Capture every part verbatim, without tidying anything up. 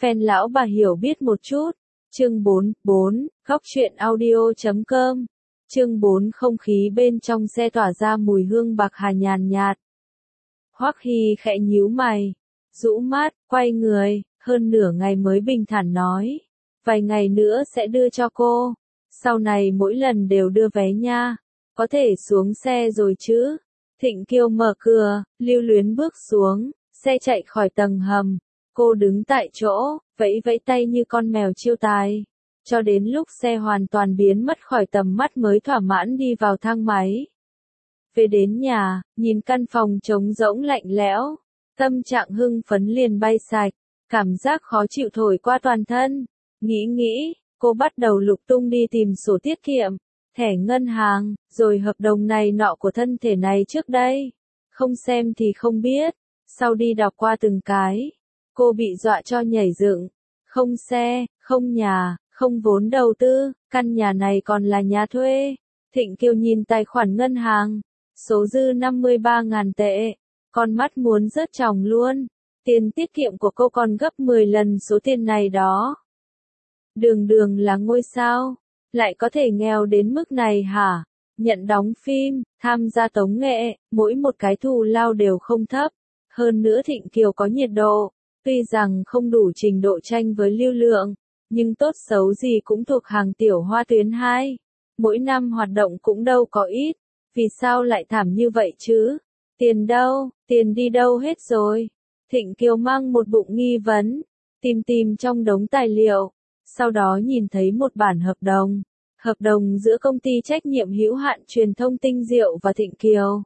fan lão bà hiểu biết một chút. Chương bốn, bốn, góc truyện audio chấm com. Chương bốn không khí bên trong xe tỏa ra mùi hương bạc hà nhàn nhạt. Hoắc Hy khẽ nhíu mày, rũ mắt, quay người, hơn nửa ngày mới bình thản nói. Vài ngày nữa sẽ đưa cho cô. Sau này mỗi lần đều đưa vé nha. Có thể xuống xe rồi chứ? Thịnh Kiều mở cửa, lưu luyến bước xuống, xe chạy khỏi tầng hầm. Cô đứng tại chỗ, vẫy vẫy tay như con mèo chiêu tài. Cho đến lúc xe hoàn toàn biến mất khỏi tầm mắt mới thỏa mãn đi vào thang máy. Về đến nhà, nhìn căn phòng trống rỗng lạnh lẽo, tâm trạng hưng phấn liền bay sạch, cảm giác khó chịu thổi qua toàn thân. Nghĩ nghĩ, cô bắt đầu lục tung đi tìm sổ tiết kiệm, thẻ ngân hàng, rồi hợp đồng này nọ của thân thể này trước đây. Không xem thì không biết, sau đi đọc qua từng cái, cô bị dọa cho nhảy dựng. Không xe, không nhà, không vốn đầu tư, căn nhà này còn là nhà thuê. Thịnh Kiều nhìn tài khoản ngân hàng, số dư năm mươi ba nghìn tệ, con mắt muốn rớt tròng luôn. Tiền tiết kiệm của cô còn gấp mười lần số tiền này đó. Đường đường là ngôi sao, lại có thể nghèo đến mức này hả? Nhận đóng phim, tham gia tống nghệ, mỗi một cái thù lao đều không thấp. Hơn nữa Thịnh Kiều có nhiệt độ, tuy rằng không đủ trình độ tranh với Lưu Lượng, nhưng tốt xấu gì cũng thuộc hàng tiểu hoa tuyến hai. Mỗi năm hoạt động cũng đâu có ít, vì sao lại thảm như vậy chứ? Tiền đâu, tiền đi đâu hết rồi? Thịnh Kiều mang một bụng nghi vấn, tìm tìm trong đống tài liệu, sau đó nhìn thấy một bản hợp đồng, hợp đồng giữa công ty trách nhiệm hữu hạn truyền thông Tinh Diệu và Thịnh Kiều.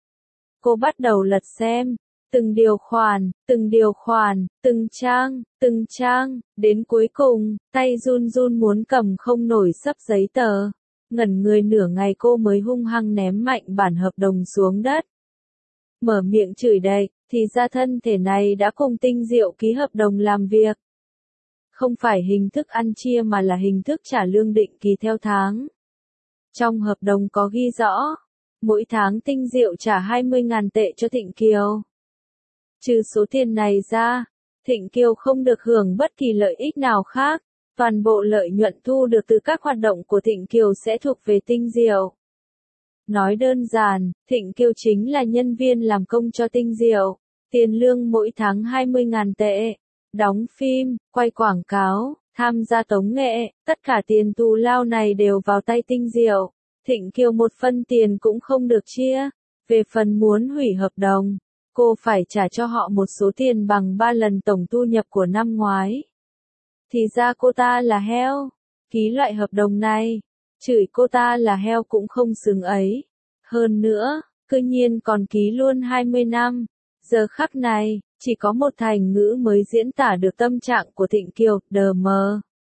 Cô bắt đầu lật xem, từng điều khoản, từng điều khoản, từng trang, từng trang, đến cuối cùng, tay run run muốn cầm không nổi xấp giấy tờ. Ngẩn người nửa ngày cô mới hung hăng ném mạnh bản hợp đồng xuống đất. Mở miệng chửi đậy, thì ra thân thể này đã cùng Tinh Diệu ký hợp đồng làm việc. Không phải hình thức ăn chia mà là hình thức trả lương định kỳ theo tháng. Trong hợp đồng có ghi rõ, mỗi tháng Tinh Diệu trả hai mươi nghìn tệ cho Thịnh Kiều. Trừ số tiền này ra, Thịnh Kiều không được hưởng bất kỳ lợi ích nào khác, toàn bộ lợi nhuận thu được từ các hoạt động của Thịnh Kiều sẽ thuộc về Tinh Diệu. Nói đơn giản, Thịnh Kiều chính là nhân viên làm công cho Tinh Diệu, tiền lương mỗi tháng hai mươi nghìn tệ, đóng phim, quay quảng cáo, tham gia tống nghệ, tất cả tiền thù lao này đều vào tay Tinh Diệu. Thịnh Kiều một phân tiền cũng không được chia. Về phần muốn hủy hợp đồng, cô phải trả cho họ một số tiền bằng ba lần tổng thu nhập của năm ngoái. Thì ra cô ta là heo, ký loại hợp đồng này, chửi cô ta là heo cũng không xứng ấy. Hơn nữa, cư nhiên còn ký luôn hai mươi năm. Giờ khắc này, chỉ có một thành ngữ mới diễn tả được tâm trạng của Thịnh Kiều, đờ mờ.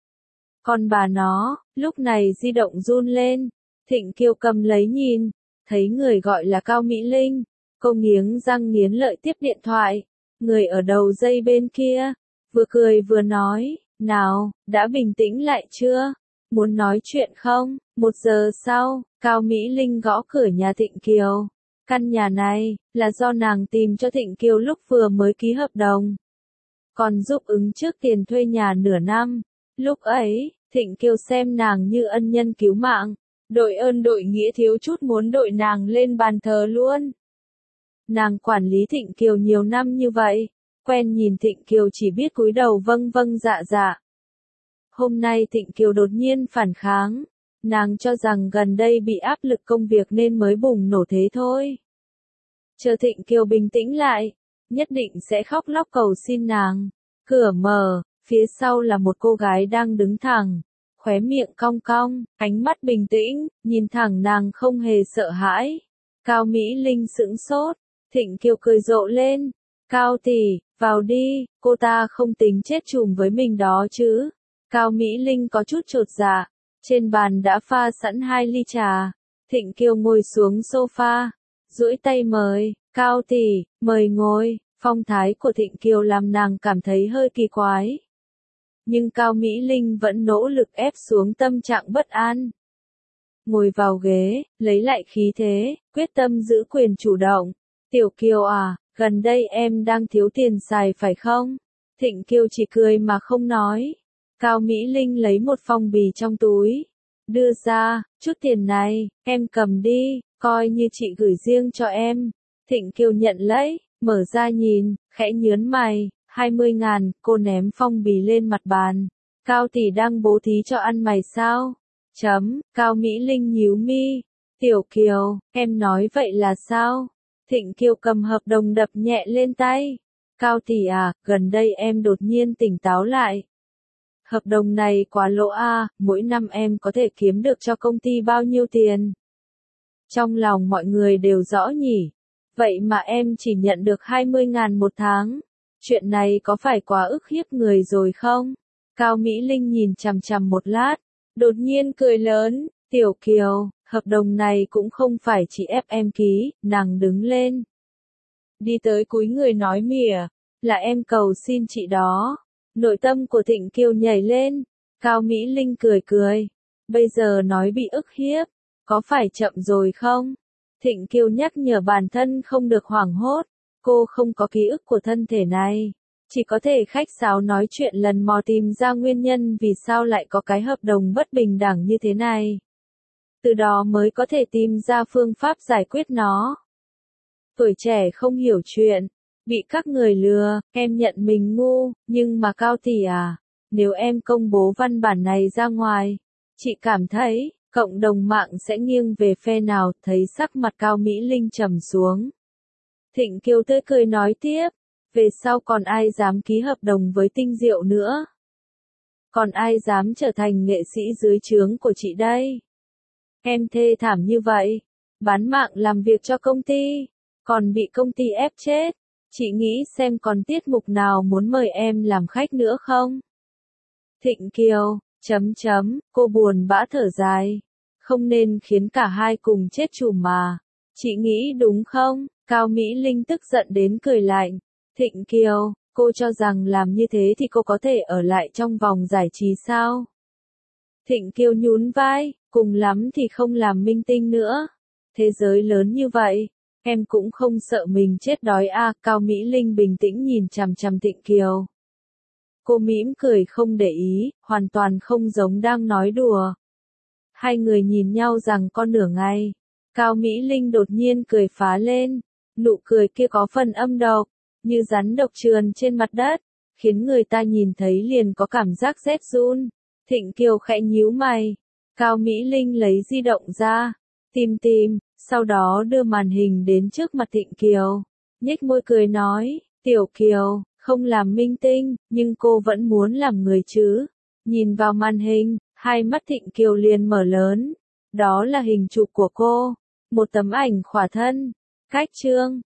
Còn bà nó, lúc này di động run lên, Thịnh Kiều cầm lấy nhìn, thấy người gọi là Cao Mỹ Linh. Cô nghiến răng nghiến lợi tiếp điện thoại, người ở đầu dây bên kia, vừa cười vừa nói, nào, đã bình tĩnh lại chưa? Muốn nói chuyện không? Một giờ sau, Cao Mỹ Linh gõ cửa nhà Thịnh Kiều. Căn nhà này, là do nàng tìm cho Thịnh Kiều lúc vừa mới ký hợp đồng. Còn giúp ứng trước tiền thuê nhà nửa năm. Lúc ấy, Thịnh Kiều xem nàng như ân nhân cứu mạng. Đội ơn đội nghĩa thiếu chút muốn đội nàng lên bàn thờ luôn. Nàng quản lý Thịnh Kiều nhiều năm như vậy, quen nhìn Thịnh Kiều chỉ biết cúi đầu vâng vâng dạ dạ. Hôm nay Thịnh Kiều đột nhiên phản kháng, nàng cho rằng gần đây bị áp lực công việc nên mới bùng nổ thế thôi. Chờ Thịnh Kiều bình tĩnh lại, nhất định sẽ khóc lóc cầu xin nàng. Cửa mở, phía sau là một cô gái đang đứng thẳng, khóe miệng cong cong, ánh mắt bình tĩnh, nhìn thẳng nàng không hề sợ hãi. Cao Mỹ Linh sững sốt. Thịnh Kiều cười rộ lên, Cao tỷ, vào đi, cô ta không tính chết chùm với mình đó chứ. Cao Mỹ Linh có chút chột dạ, trên bàn đã pha sẵn hai ly trà. Thịnh Kiều ngồi xuống sofa, duỗi tay mời, Cao tỷ, mời ngồi. Phong thái của Thịnh Kiều làm nàng cảm thấy hơi kỳ quái. Nhưng Cao Mỹ Linh vẫn nỗ lực ép xuống tâm trạng bất an. Ngồi vào ghế, lấy lại khí thế, quyết tâm giữ quyền chủ động. Tiểu Kiều à, gần đây em đang thiếu tiền xài phải không? Thịnh Kiều chỉ cười mà không nói. Cao Mỹ Linh lấy một phong bì trong túi. Đưa ra, chút tiền này, em cầm đi, coi như chị gửi riêng cho em. Thịnh Kiều nhận lấy, mở ra nhìn, khẽ nhớn mày, hai mươi ngàn, cô ném phong bì lên mặt bàn. Cao tỷ đang bố thí cho ăn mày sao? Chấm, Cao Mỹ Linh nhíu mi. Tiểu Kiều, em nói vậy là sao? Thịnh Kiều cầm hợp đồng đập nhẹ lên tay. Cao tỷ à, gần đây em đột nhiên tỉnh táo lại. Hợp đồng này quá lỗ a, mỗi năm em có thể kiếm được cho công ty bao nhiêu tiền? Trong lòng mọi người đều rõ nhỉ. Vậy mà em chỉ nhận được hai mươi ngàn một tháng. Chuyện này có phải quá ức hiếp người rồi không? Cao Mỹ Linh nhìn chằm chằm một lát, đột nhiên cười lớn. Tiểu Kiều, hợp đồng này cũng không phải chỉ ép em ký, nàng đứng lên. Đi tới cúi người nói mỉa, là em cầu xin chị đó. Nội tâm của Thịnh Kiều nhảy lên, Cao Mỹ Linh cười cười. Bây giờ nói bị ức hiếp, có phải chậm rồi không? Thịnh Kiều nhắc nhở bản thân không được hoảng hốt, cô không có ký ức của thân thể này. Chỉ có thể khách sáo nói chuyện lần mò tìm ra nguyên nhân vì sao lại có cái hợp đồng bất bình đẳng như thế này. Từ đó mới có thể tìm ra phương pháp giải quyết nó. Tuổi trẻ không hiểu chuyện, bị các người lừa, em nhận mình ngu, nhưng mà Cao tỷ à, nếu em công bố văn bản này ra ngoài, chị cảm thấy, cộng đồng mạng sẽ nghiêng về phe nào, thấy sắc mặt Cao Mỹ Linh trầm xuống. Thịnh Kiều tươi cười nói tiếp, về sau còn ai dám ký hợp đồng với Tinh Diệu nữa? Còn ai dám trở thành nghệ sĩ dưới trướng của chị đây? Em thê thảm như vậy, bán mạng làm việc cho công ty, còn bị công ty ép chết. Chị nghĩ xem còn tiết mục nào muốn mời em làm khách nữa không? Thịnh Kiều, chấm chấm, cô buồn bã thở dài. Không nên khiến cả hai cùng chết chùm mà. Chị nghĩ đúng không? Cao Mỹ Linh tức giận đến cười lạnh. Thịnh Kiều, cô cho rằng làm như thế thì cô có thể ở lại trong vòng giải trí sao? Thịnh Kiều nhún vai, cùng lắm thì không làm minh tinh nữa. Thế giới lớn như vậy, em cũng không sợ mình chết đói à? Cao Mỹ Linh bình tĩnh nhìn chằm chằm Thịnh Kiều. Cô mỉm cười không để ý, hoàn toàn không giống đang nói đùa. Hai người nhìn nhau rằng con nửa ngày. Cao Mỹ Linh đột nhiên cười phá lên. Nụ cười kia có phần âm độc, như rắn độc trườn trên mặt đất, khiến người ta nhìn thấy liền có cảm giác rét run. Thịnh Kiều khẽ nhíu mày. Cao Mỹ Linh lấy di động ra, tìm tìm, sau đó đưa màn hình đến trước mặt Thịnh Kiều. Nhếch môi cười nói, Tiểu Kiều, không làm minh tinh, nhưng cô vẫn muốn làm người chứ. Nhìn vào màn hình, hai mắt Thịnh Kiều liền mở lớn. Đó là hình chụp của cô. Một tấm ảnh khỏa thân. Cách chương.